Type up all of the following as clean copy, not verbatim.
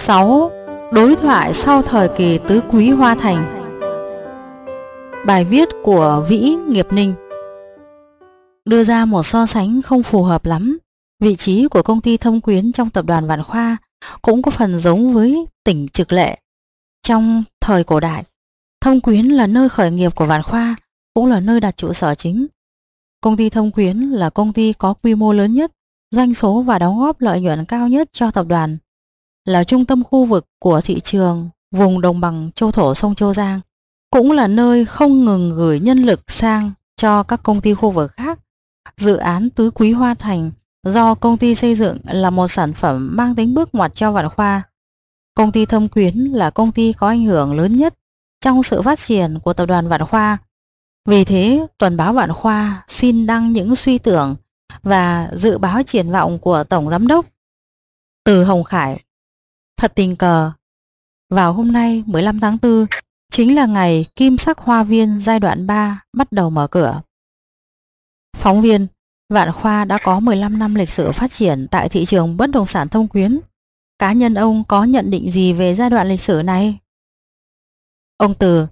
6. Đối thoại sau thời kỳ tứ quý Hoa Thành. Bài viết của Vĩ Nghiệp Ninh đưa ra một so sánh không phù hợp lắm. Vị trí của công ty Thâm Quyến trong tập đoàn Vạn Khoa cũng có phần giống với tỉnh Trực Lệ. Trong thời cổ đại, Thâm Quyến là nơi khởi nghiệp của Vạn Khoa, cũng là nơi đặt trụ sở chính. Công ty Thâm Quyến là công ty có quy mô lớn nhất, doanh số và đóng góp lợi nhuận cao nhất cho tập đoàn, là trung tâm khu vực của thị trường vùng đồng bằng châu thổ sông Châu Giang, cũng là nơi không ngừng gửi nhân lực sang cho các công ty khu vực khác. Dự án Tứ Quý Hoa Thành do công ty xây dựng là một sản phẩm mang tính bước ngoặt cho Vạn Khoa. Công ty Thâm Quyến là công ty có ảnh hưởng lớn nhất trong sự phát triển của tập đoàn Vạn Khoa. Vì thế, tuần báo Vạn Khoa xin đăng những suy tưởng và dự báo triển vọng của Tổng Giám đốc Từ Hồng Khải. Thật tình cờ, vào hôm nay 15 tháng 4 chính là ngày Kim Sắc Hoa Viên giai đoạn 3 bắt đầu mở cửa. Phóng viên: Vạn Khoa đã có 15 năm lịch sử phát triển tại thị trường bất động sản Thâm Quyến. Cá nhân ông có nhận định gì về giai đoạn lịch sử này? Ông Từ: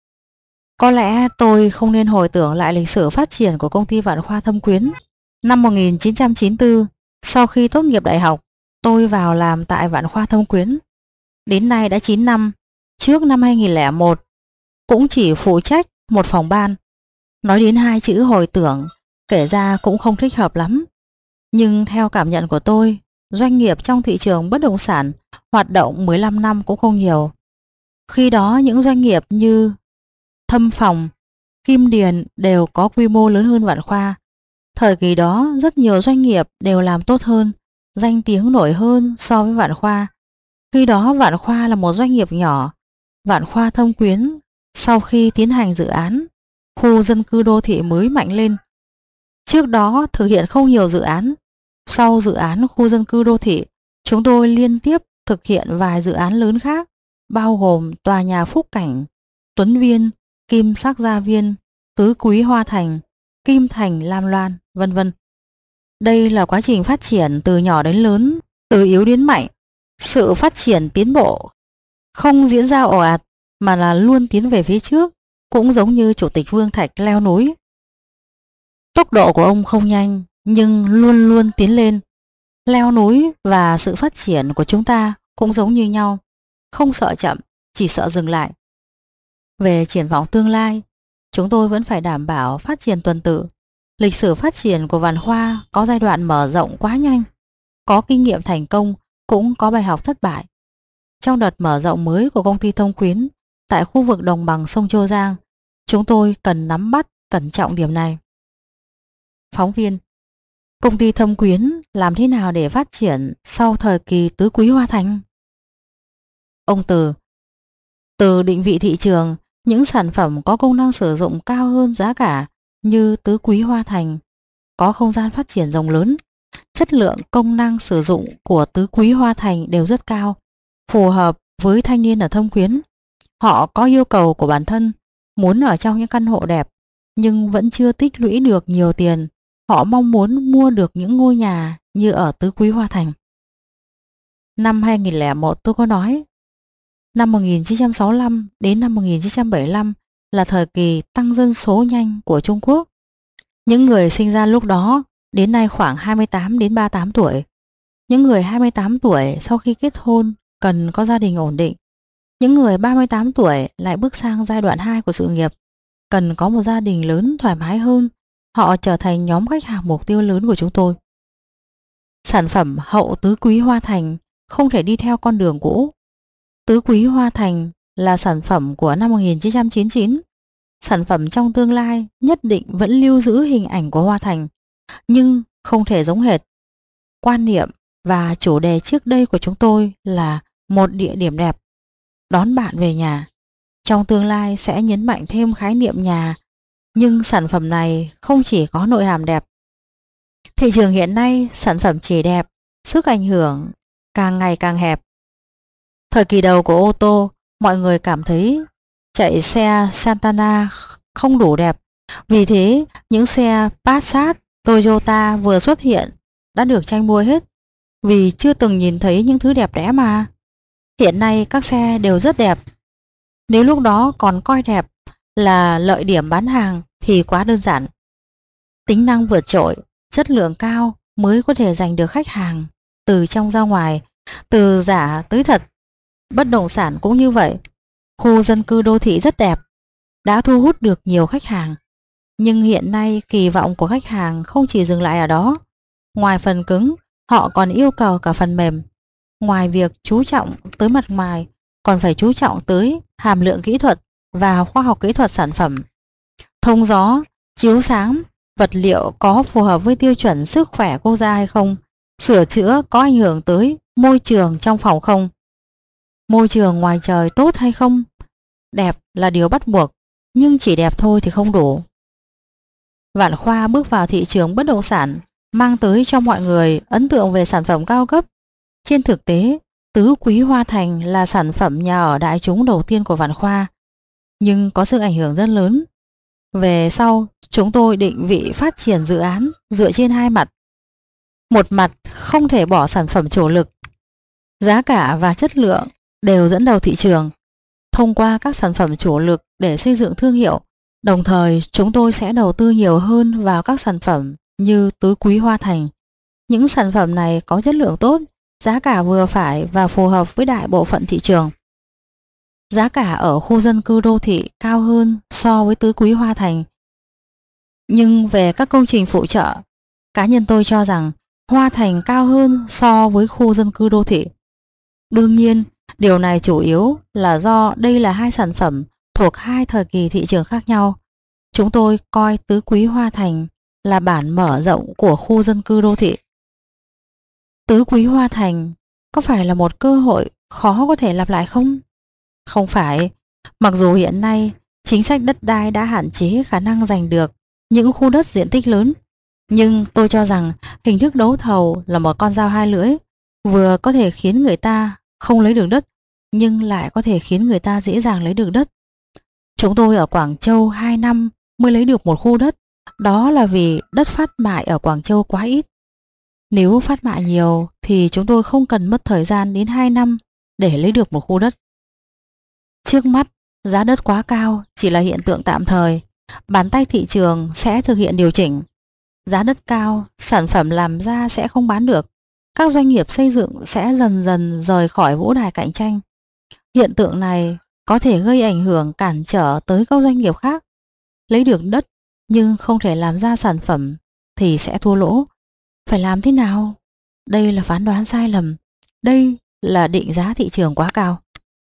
Có lẽ tôi không nên hồi tưởng lại lịch sử phát triển của công ty Vạn Khoa Thâm Quyến. Năm 1994, sau khi tốt nghiệp đại học, tôi vào làm tại Vạn Khoa Thâm Quyến. Đến nay đã 9 năm. Trước năm 2001, cũng chỉ phụ trách một phòng ban. Nói đến hai chữ hồi tưởng, kể ra cũng không thích hợp lắm. Nhưng theo cảm nhận của tôi, doanh nghiệp trong thị trường bất động sản hoạt động 15 năm cũng không nhiều. Khi đó những doanh nghiệp như Thâm Phòng, Kim Điền đều có quy mô lớn hơn Vạn Khoa. Thời kỳ đó rất nhiều doanh nghiệp đều làm tốt hơn, danh tiếng nổi hơn so với Vạn Khoa. Khi đó Vạn Khoa là một doanh nghiệp nhỏ. Vạn Khoa Thâm Quyến sau khi tiến hành dự án khu dân cư đô thị mới mạnh lên. Trước đó thực hiện không nhiều dự án. Sau dự án khu dân cư đô thị, chúng tôi liên tiếp thực hiện vài dự án lớn khác, bao gồm tòa nhà Phúc Cảnh, Tuấn Viên, Kim Sắc Gia Viên, Tứ Quý Hoa Thành, Kim Thành Lam Loan, vân vân. Đây là quá trình phát triển từ nhỏ đến lớn, từ yếu đến mạnh. Sự phát triển tiến bộ không diễn ra ồ ạt mà là luôn tiến về phía trước, cũng giống như Chủ tịch Vương Thạch leo núi. Tốc độ của ông không nhanh nhưng luôn luôn tiến lên. Leo núi và sự phát triển của chúng ta cũng giống như nhau, không sợ chậm, chỉ sợ dừng lại. Về triển vọng tương lai, chúng tôi vẫn phải đảm bảo phát triển tuần tự. Lịch sử phát triển của Vạn Khoa có giai đoạn mở rộng quá nhanh, có kinh nghiệm thành công, cũng có bài học thất bại. Trong đợt mở rộng mới của công ty Thâm Quyến tại khu vực đồng bằng sông Châu Giang, chúng tôi cần nắm bắt cẩn trọng điểm này. Phóng viên: Công ty Thâm Quyến làm thế nào để phát triển sau thời kỳ Tứ Quý Hoa Thành? Ông Từ định vị thị trường, những sản phẩm có công năng sử dụng cao hơn giá cả như Tứ Quý Hoa Thành có không gian phát triển rộng lớn. Chất lượng công năng sử dụng của Tứ Quý Hoa Thành đều rất cao, phù hợp với thanh niên ở Thâm Quyến. Họ có yêu cầu của bản thân, muốn ở trong những căn hộ đẹp nhưng vẫn chưa tích lũy được nhiều tiền. Họ mong muốn mua được những ngôi nhà như ở Tứ Quý Hoa Thành. Năm 2001 tôi có nói, năm 1965 đến năm 1975 là thời kỳ tăng dân số nhanh của Trung Quốc. Những người sinh ra lúc đó đến nay khoảng 28 đến 38 tuổi. Những người 28 tuổi sau khi kết hôn cần có gia đình ổn định. Những người 38 tuổi lại bước sang giai đoạn 2 của sự nghiệp, cần có một gia đình lớn thoải mái hơn. Họ trở thành nhóm khách hàng mục tiêu lớn của chúng tôi. Sản phẩm hậu Tứ Quý Hoa Thành không thể đi theo con đường cũ. Tứ Quý Hoa Thành là sản phẩm của năm 1999. Sản phẩm trong tương lai nhất định vẫn lưu giữ hình ảnh của Hoa Thành, nhưng không thể giống hệt. Quan niệm và chủ đề trước đây của chúng tôi là một địa điểm đẹp, đón bạn về nhà. Trong tương lai sẽ nhấn mạnh thêm khái niệm nhà, nhưng sản phẩm này không chỉ có nội hàm đẹp. Thị trường hiện nay sản phẩm chỉ đẹp, sức ảnh hưởng càng ngày càng hẹp. Thời kỳ đầu của ô tô, mọi người cảm thấy chạy xe Santana không đủ đẹp. Vì thế, những xe Passat, Toyota vừa xuất hiện đã được tranh mua hết, vì chưa từng nhìn thấy những thứ đẹp đẽ mà. Hiện nay các xe đều rất đẹp. Nếu lúc đó còn coi đẹp là lợi điểm bán hàng thì quá đơn giản. Tính năng vượt trội, chất lượng cao mới có thể giành được khách hàng từ trong ra ngoài, từ giả tới thật. Bất động sản cũng như vậy. Khu dân cư đô thị rất đẹp, đã thu hút được nhiều khách hàng. Nhưng hiện nay kỳ vọng của khách hàng không chỉ dừng lại ở đó. Ngoài phần cứng, họ còn yêu cầu cả phần mềm. Ngoài việc chú trọng tới mặt ngoài, còn phải chú trọng tới hàm lượng kỹ thuật và khoa học kỹ thuật sản phẩm. Thông gió, chiếu sáng, vật liệu có phù hợp với tiêu chuẩn sức khỏe quốc gia hay không, sửa chữa có ảnh hưởng tới môi trường trong phòng không, môi trường ngoài trời tốt hay không. Đẹp là điều bắt buộc, nhưng chỉ đẹp thôi thì không đủ. Vạn Khoa bước vào thị trường bất động sản, mang tới cho mọi người ấn tượng về sản phẩm cao cấp. Trên thực tế, Tứ Quý Hoa Thành là sản phẩm nhà ở đại chúng đầu tiên của Vạn Khoa, nhưng có sự ảnh hưởng rất lớn. Về sau, chúng tôi định vị phát triển dự án dựa trên hai mặt. Một mặt không thể bỏ sản phẩm chủ lực, giá cả và chất lượng đều dẫn đầu thị trường. Thông qua các sản phẩm chủ lực để xây dựng thương hiệu, đồng thời chúng tôi sẽ đầu tư nhiều hơn vào các sản phẩm như Tứ Quý Hoa Thành. Những sản phẩm này có chất lượng tốt, giá cả vừa phải và phù hợp với đại bộ phận thị trường. Giá cả ở khu dân cư đô thị cao hơn so với Tứ Quý Hoa Thành. Nhưng về các công trình phụ trợ, cá nhân tôi cho rằng Hoa Thành cao hơn so với khu dân cư đô thị. Đương nhiên, điều này chủ yếu là do đây là hai sản phẩm thuộc hai thời kỳ thị trường khác nhau. Chúng tôi coi Tứ Quý Hoa Thành là bản mở rộng của khu dân cư đô thị. Tứ Quý Hoa Thành có phải là một cơ hội khó có thể lặp lại không? Không phải. Mặc dù hiện nay chính sách đất đai đã hạn chế khả năng giành được những khu đất diện tích lớn, nhưng tôi cho rằng hình thức đấu thầu là một con dao hai lưỡi, vừa có thể khiến người ta không lấy được đất, nhưng lại có thể khiến người ta dễ dàng lấy được đất. Chúng tôi ở Quảng Châu 2 năm mới lấy được một khu đất, đó là vì đất phát mại ở Quảng Châu quá ít. Nếu phát mại nhiều thì chúng tôi không cần mất thời gian đến 2 năm để lấy được một khu đất. Trước mắt, giá đất quá cao chỉ là hiện tượng tạm thời, bàn tay thị trường sẽ thực hiện điều chỉnh. Giá đất cao, sản phẩm làm ra sẽ không bán được, các doanh nghiệp xây dựng sẽ dần dần rời khỏi vũ đài cạnh tranh. Hiện tượng này có thể gây ảnh hưởng cản trở tới các doanh nghiệp khác. Lấy được đất nhưng không thể làm ra sản phẩm thì sẽ thua lỗ. Phải làm thế nào? Đây là phán đoán sai lầm. Đây là định giá thị trường quá cao.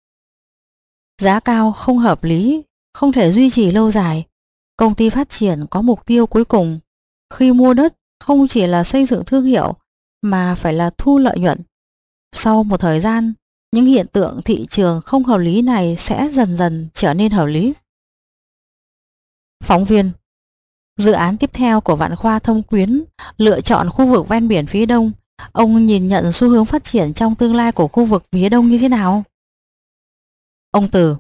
Giá cao không hợp lý, không thể duy trì lâu dài. Công ty phát triển có mục tiêu cuối cùng. Khi mua đất không chỉ là xây dựng thương hiệu mà phải là thu lợi nhuận. Sau một thời gian, những hiện tượng thị trường không hợp lý này sẽ dần dần trở nên hợp lý. Phóng viên: dự án tiếp theo của Vạn Khoa Thâm Quyến lựa chọn khu vực ven biển phía Đông. Ông nhìn nhận xu hướng phát triển trong tương lai của khu vực phía Đông như thế nào? Ông Từ: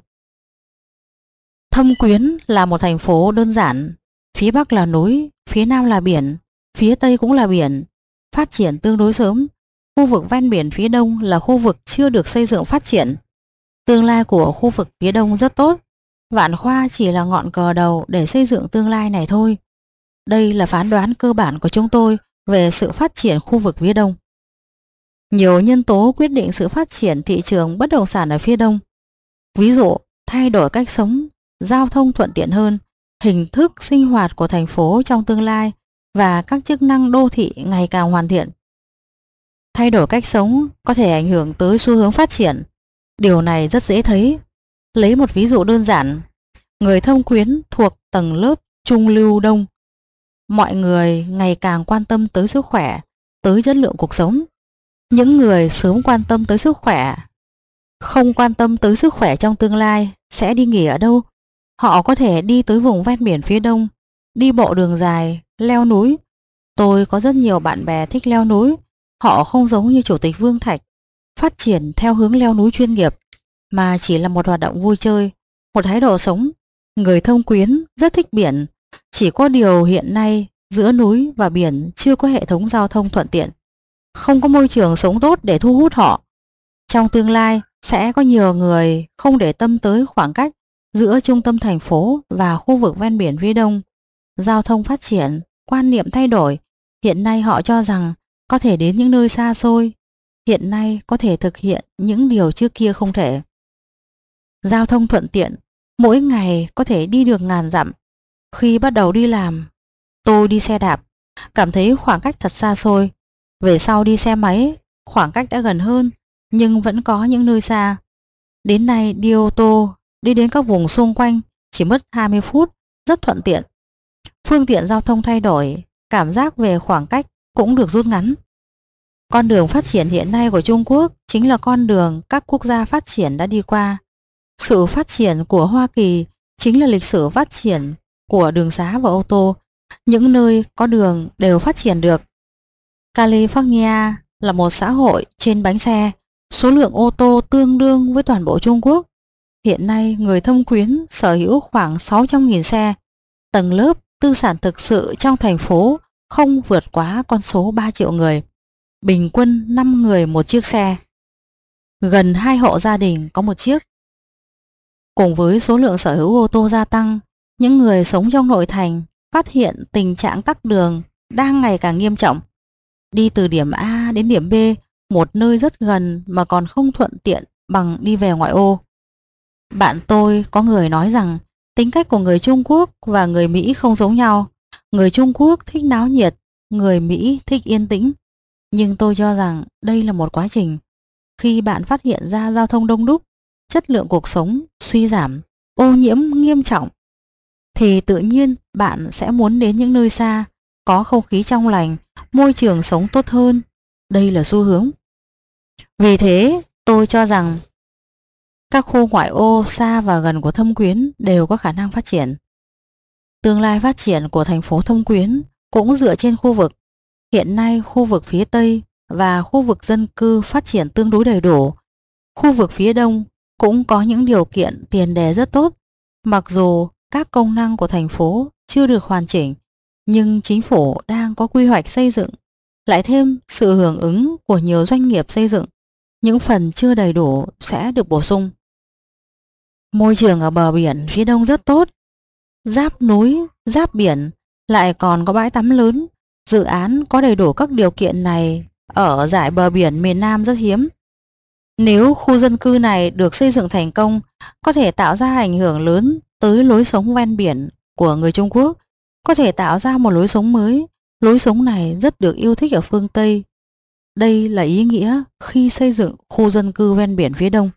Thâm Quyến là một thành phố đơn giản. Phía Bắc là núi, phía Nam là biển, phía Tây cũng là biển. Phát triển tương đối sớm. Khu vực ven biển phía Đông là khu vực chưa được xây dựng phát triển. Tương lai của khu vực phía Đông rất tốt. Vạn Khoa chỉ là ngọn cờ đầu để xây dựng tương lai này thôi. Đây là phán đoán cơ bản của chúng tôi về sự phát triển khu vực phía Đông. Nhiều nhân tố quyết định sự phát triển thị trường bất động sản ở phía Đông. Ví dụ, thay đổi cách sống, giao thông thuận tiện hơn, hình thức sinh hoạt của thành phố trong tương lai và các chức năng đô thị ngày càng hoàn thiện. Thay đổi cách sống có thể ảnh hưởng tới xu hướng phát triển. Điều này rất dễ thấy. Lấy một ví dụ đơn giản, người Thâm Quyến thuộc tầng lớp trung lưu đông. Mọi người ngày càng quan tâm tới sức khỏe, tới chất lượng cuộc sống. Những người sớm quan tâm tới sức khỏe, không quan tâm tới sức khỏe trong tương lai sẽ đi nghỉ ở đâu? Họ có thể đi tới vùng ven biển phía Đông, đi bộ đường dài, leo núi. Tôi có rất nhiều bạn bè thích leo núi. Họ không giống như Chủ tịch Vương Thạch, phát triển theo hướng leo núi chuyên nghiệp, mà chỉ là một hoạt động vui chơi, một thái độ sống. Người Thâm Quyến rất thích biển, chỉ có điều hiện nay giữa núi và biển chưa có hệ thống giao thông thuận tiện, không có môi trường sống tốt để thu hút họ. Trong tương lai sẽ có nhiều người không để tâm tới khoảng cách giữa trung tâm thành phố và khu vực ven biển phía đông. Giao thông phát triển, quan niệm thay đổi. Hiện nay họ cho rằng có thể đến những nơi xa xôi. Hiện nay có thể thực hiện những điều trước kia không thể. Giao thông thuận tiện, mỗi ngày có thể đi được ngàn dặm. Khi bắt đầu đi làm, tôi đi xe đạp, cảm thấy khoảng cách thật xa xôi. Về sau đi xe máy, khoảng cách đã gần hơn, nhưng vẫn có những nơi xa. Đến nay đi ô tô, đi đến các vùng xung quanh chỉ mất 20 phút, rất thuận tiện. Phương tiện giao thông thay đổi, cảm giác về khoảng cách cũng được rút ngắn. Con đường phát triển hiện nay của Trung Quốc chính là con đường các quốc gia phát triển đã đi qua. Sự phát triển của Hoa Kỳ chính là lịch sử phát triển của đường xá và ô tô. Những nơi có đường đều phát triển được. California là một xã hội trên bánh xe, số lượng ô tô tương đương với toàn bộ Trung Quốc. Hiện nay người Thâm Quyến sở hữu khoảng 600.000 xe. Tầng lớp tư sản thực sự trong thành phố không vượt quá con số 3 triệu người. Bình quân 5 người một chiếc xe. Gần 2 hộ gia đình có một chiếc. Cùng với số lượng sở hữu ô tô gia tăng, những người sống trong nội thành phát hiện tình trạng tắc đường đang ngày càng nghiêm trọng. Đi từ điểm A đến điểm B, một nơi rất gần mà còn không thuận tiện bằng đi về ngoại ô. Bạn tôi có người nói rằng tính cách của người Trung Quốc và người Mỹ không giống nhau. Người Trung Quốc thích náo nhiệt, người Mỹ thích yên tĩnh. Nhưng tôi cho rằng đây là một quá trình. Khi bạn phát hiện ra giao thông đông đúc, chất lượng cuộc sống suy giảm, ô nhiễm nghiêm trọng, thì tự nhiên bạn sẽ muốn đến những nơi xa, có không khí trong lành, môi trường sống tốt hơn. Đây là xu hướng. Vì thế, tôi cho rằng các khu ngoại ô xa và gần của Thâm Quyến đều có khả năng phát triển. Tương lai phát triển của thành phố Thâm Quyến cũng dựa trên khu vực. Hiện nay khu vực phía Tây và khu vực dân cư phát triển tương đối đầy đủ. Khu vực phía Đông cũng có những điều kiện tiền đề rất tốt. Mặc dù các công năng của thành phố chưa được hoàn chỉnh, nhưng chính phủ đang có quy hoạch xây dựng, lại thêm sự hưởng ứng của nhiều doanh nghiệp xây dựng. Những phần chưa đầy đủ sẽ được bổ sung. Môi trường ở bờ biển phía đông rất tốt. Giáp núi, giáp biển, lại còn có bãi tắm lớn. Dự án có đầy đủ các điều kiện này ở dải bờ biển miền Nam rất hiếm. Nếu khu dân cư này được xây dựng thành công, có thể tạo ra ảnh hưởng lớn tới lối sống ven biển của người Trung Quốc, có thể tạo ra một lối sống mới. Lối sống này rất được yêu thích ở phương Tây. Đây là ý nghĩa khi xây dựng khu dân cư ven biển phía đông.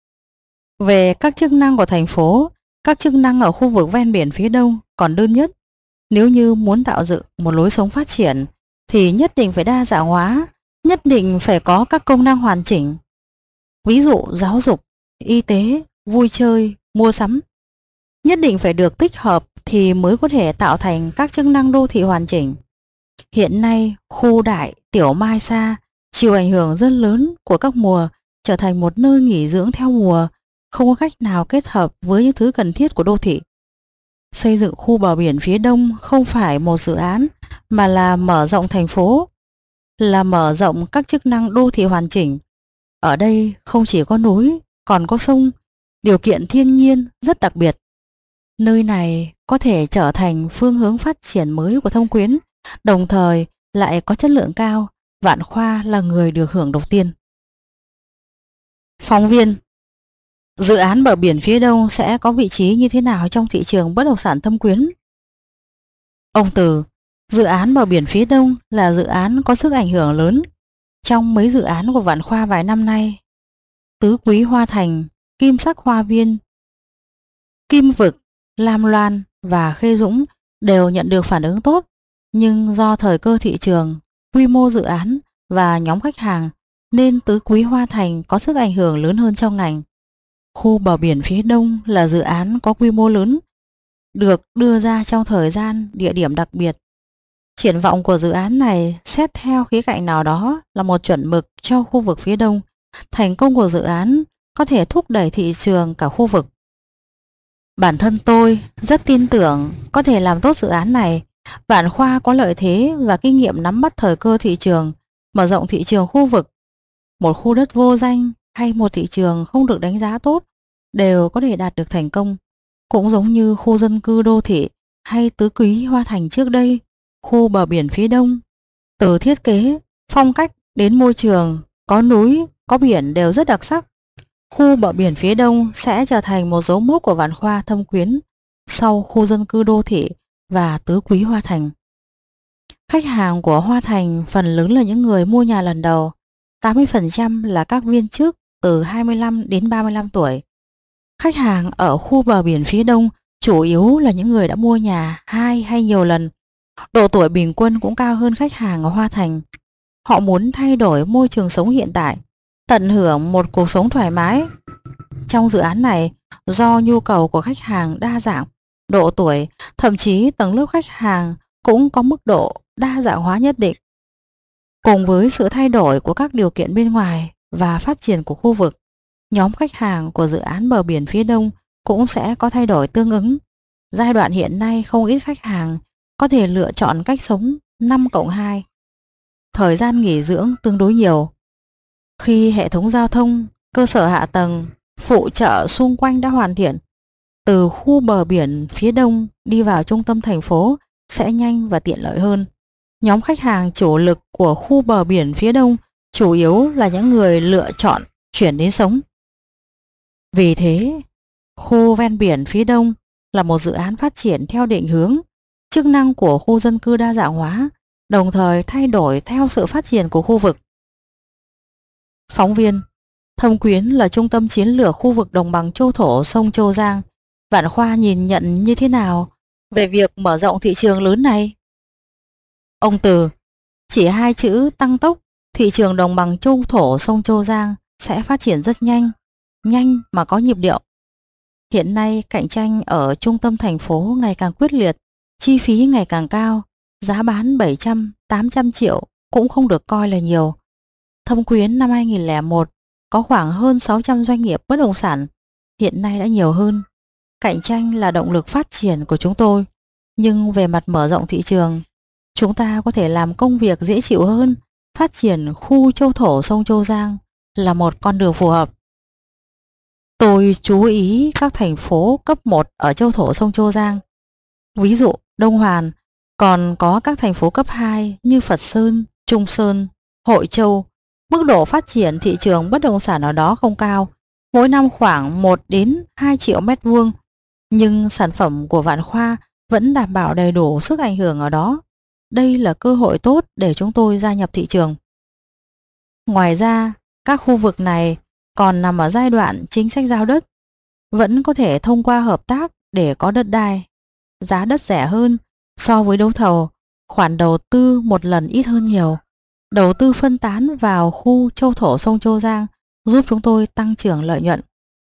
Về các chức năng của thành phố, các chức năng ở khu vực ven biển phía đông còn đơn nhất. Nếu như muốn tạo dựng một lối sống phát triển thì nhất định phải đa dạng hóa, nhất định phải có các công năng hoàn chỉnh. Ví dụ giáo dục, y tế, vui chơi, mua sắm. Nhất định phải được tích hợp thì mới có thể tạo thành các chức năng đô thị hoàn chỉnh. Hiện nay, khu Đại Tiểu Mai Sa chịu ảnh hưởng rất lớn của các mùa, trở thành một nơi nghỉ dưỡng theo mùa, không có cách nào kết hợp với những thứ cần thiết của đô thị. Xây dựng khu bờ biển phía đông không phải một dự án, mà là mở rộng thành phố, là mở rộng các chức năng đô thị hoàn chỉnh. Ở đây không chỉ có núi, còn có sông, điều kiện thiên nhiên rất đặc biệt. Nơi này có thể trở thành phương hướng phát triển mới của Thâm Quyến, đồng thời lại có chất lượng cao. Vạn Khoa là người được hưởng đầu tiên. Phóng viên: dự án bờ biển phía đông sẽ có vị trí như thế nào trong thị trường bất động sản Thâm Quyến? Ông Từ: dự án bờ biển phía đông là dự án có sức ảnh hưởng lớn. Trong mấy dự án của Vạn Khoa vài năm nay, Tứ Quý Hoa Thành, Kim Sắc Hoa Viên, Kim Vực, Lam Loan và Khê Dũng đều nhận được phản ứng tốt, nhưng do thời cơ thị trường, quy mô dự án và nhóm khách hàng nên Tứ Quý Hoa Thành có sức ảnh hưởng lớn hơn trong ngành. Khu bờ biển phía đông là dự án có quy mô lớn, được đưa ra trong thời gian, địa điểm đặc biệt. Triển vọng của dự án này xét theo khía cạnh nào đó là một chuẩn mực cho khu vực phía đông. Thành công của dự án có thể thúc đẩy thị trường cả khu vực. Bản thân tôi rất tin tưởng có thể làm tốt dự án này. Vạn Khoa có lợi thế và kinh nghiệm nắm bắt thời cơ thị trường, mở rộng thị trường khu vực. Một khu đất vô danh hay một thị trường không được đánh giá tốt đều có thể đạt được thành công. Cũng giống như khu dân cư đô thị hay tứ quý Hoa Thành trước đây, khu bờ biển phía đông, từ thiết kế, phong cách đến môi trường, có núi, có biển đều rất đặc sắc. Khu bờ biển phía đông sẽ trở thành một dấu mốc của Vạn Khoa Thâm Quyến sau khu dân cư đô thị và tứ quý Hoa Thành. Khách hàng của Hoa Thành phần lớn là những người mua nhà lần đầu, 80% là các viên chức từ 25 đến 35 tuổi. Khách hàng ở khu bờ biển phía đông chủ yếu là những người đã mua nhà 2 hay nhiều lần. Độ tuổi bình quân cũng cao hơn khách hàng ở Hoa Thành. Họ muốn thay đổi môi trường sống hiện tại, tận hưởng một cuộc sống thoải mái. Trong dự án này, do nhu cầu của khách hàng đa dạng, độ tuổi, thậm chí tầng lớp khách hàng cũng có mức độ đa dạng hóa nhất định. Cùng với sự thay đổi của các điều kiện bên ngoài và phát triển của khu vực, nhóm khách hàng của dự án bờ biển phía đông cũng sẽ có thay đổi tương ứng. Giai đoạn hiện nay không ít khách hàng có thể lựa chọn cách sống 5+2. Thời gian nghỉ dưỡng tương đối nhiều. Khi hệ thống giao thông, cơ sở hạ tầng, phụ trợ xung quanh đã hoàn thiện, từ khu bờ biển phía đông đi vào trung tâm thành phố sẽ nhanh và tiện lợi hơn. Nhóm khách hàng chủ lực của khu bờ biển phía đông chủ yếu là những người lựa chọn chuyển đến sống. Vì thế, khu ven biển phía đông là một dự án phát triển theo định hướng, chức năng của khu dân cư đa dạng hóa, đồng thời thay đổi theo sự phát triển của khu vực. Phóng viên: Thâm Quyến là trung tâm chiến lược khu vực đồng bằng Châu Thổ sông Châu Giang. Vạn Khoa nhìn nhận như thế nào về việc mở rộng thị trường lớn này? Ông Từ: chỉ 2 chữ tăng tốc, thị trường đồng bằng Châu Thổ sông Châu Giang sẽ phát triển rất nhanh, nhanh mà có nhịp điệu. Hiện nay cạnh tranh ở trung tâm thành phố ngày càng quyết liệt, chi phí ngày càng cao, giá bán 700-800 triệu cũng không được coi là nhiều. Thâm Quyến năm 2001 có khoảng hơn 600 doanh nghiệp bất động sản, hiện nay đã nhiều hơn. Cạnh tranh là động lực phát triển của chúng tôi, nhưng về mặt mở rộng thị trường, chúng ta có thể làm công việc dễ chịu hơn. Phát triển khu Châu Thổ sông Châu Giang là một con đường phù hợp. Tôi chú ý các thành phố cấp 1 ở Châu Thổ sông Châu Giang, ví dụ Đông Hoàn, còn có các thành phố cấp 2 như Phật Sơn, Trung Sơn, Hội Châu. Mức độ phát triển thị trường bất động sản ở đó không cao, mỗi năm khoảng 1 đến 2 triệu mét vuông, nhưng sản phẩm của Vạn Khoa vẫn đảm bảo đầy đủ sức ảnh hưởng ở đó. Đây là cơ hội tốt để chúng tôi gia nhập thị trường. Ngoài ra, các khu vực này còn nằm ở giai đoạn chính sách giao đất, vẫn có thể thông qua hợp tác để có đất đai. Giá đất rẻ hơn so với đấu thầu, khoản đầu tư một lần ít hơn nhiều. Đầu tư phân tán vào khu Châu Thổ sông Châu Giang giúp chúng tôi tăng trưởng lợi nhuận.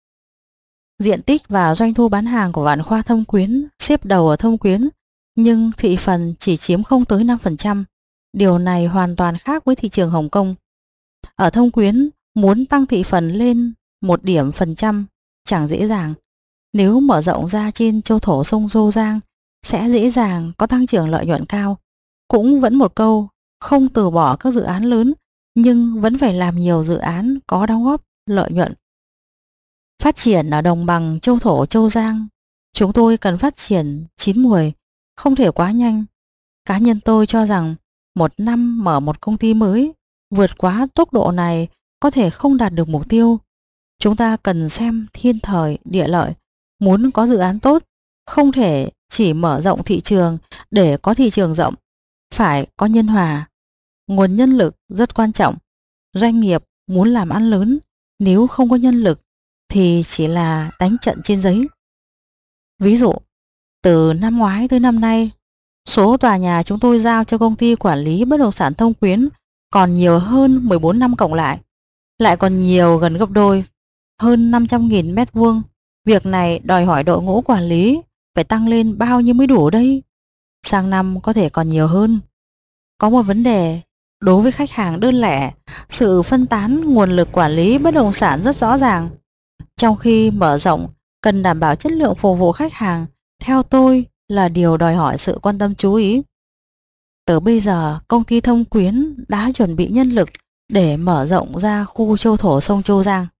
Diện tích và doanh thu bán hàng của Vạn Khoa Thâm Quyến xếp đầu ở Thâm Quyến, nhưng thị phần chỉ chiếm không tới 5%. Điều này hoàn toàn khác với thị trường Hồng Kông. Ở Thâm Quyến, muốn tăng thị phần lên 1 điểm phần trăm chẳng dễ dàng. Nếu mở rộng ra trên Châu Thổ sông Châu Giang sẽ dễ dàng có tăng trưởng lợi nhuận cao. Cũng vẫn một câu, không từ bỏ các dự án lớn, nhưng vẫn phải làm nhiều dự án có đóng góp lợi nhuận. Phát triển ở đồng bằng Châu Thổ Châu Giang, chúng tôi cần phát triển chín muồi, không thể quá nhanh. Cá nhân tôi cho rằng 1 năm mở một công ty mới, vượt quá tốc độ này có thể không đạt được mục tiêu. Chúng ta cần xem thiên thời, địa lợi. Muốn có dự án tốt, không thể chỉ mở rộng thị trường để có thị trường rộng. Phải có nhân hòa. Nguồn nhân lực rất quan trọng. Doanh nghiệp muốn làm ăn lớn, nếu không có nhân lực thì chỉ là đánh trận trên giấy. Ví dụ, từ năm ngoái tới năm nay, số tòa nhà chúng tôi giao cho công ty quản lý bất động sản Thâm Quyến còn nhiều hơn 14 năm cộng lại. Lại còn nhiều gần gấp đôi, hơn 500.000 mét vuông. Việc này đòi hỏi đội ngũ quản lý phải tăng lên bao nhiêu mới đủ đây? Sang năm có thể còn nhiều hơn. Có một vấn đề, đối với khách hàng đơn lẻ, sự phân tán nguồn lực quản lý bất động sản rất rõ ràng. Trong khi mở rộng, cần đảm bảo chất lượng phục vụ khách hàng, theo tôi là điều đòi hỏi sự quan tâm chú ý. Từ bây giờ, công ty Thâm Quyến đã chuẩn bị nhân lực để mở rộng ra khu Châu Thổ sông Châu Giang.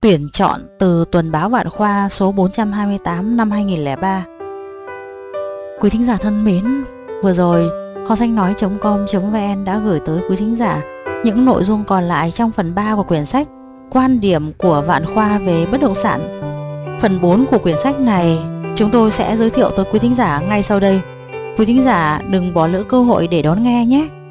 Tuyển chọn từ Tuần báo Vạn Khoa số 428 năm 2003. Quý thính giả thân mến, vừa rồi kho sách nói.com.vn đã gửi tới quý thính giả những nội dung còn lại trong phần 3 của quyển sách Quan điểm của Vạn Khoa về bất động sản. Phần 4 của quyển sách này chúng tôi sẽ giới thiệu tới quý thính giả ngay sau đây. Quý thính giả đừng bỏ lỡ cơ hội để đón nghe nhé.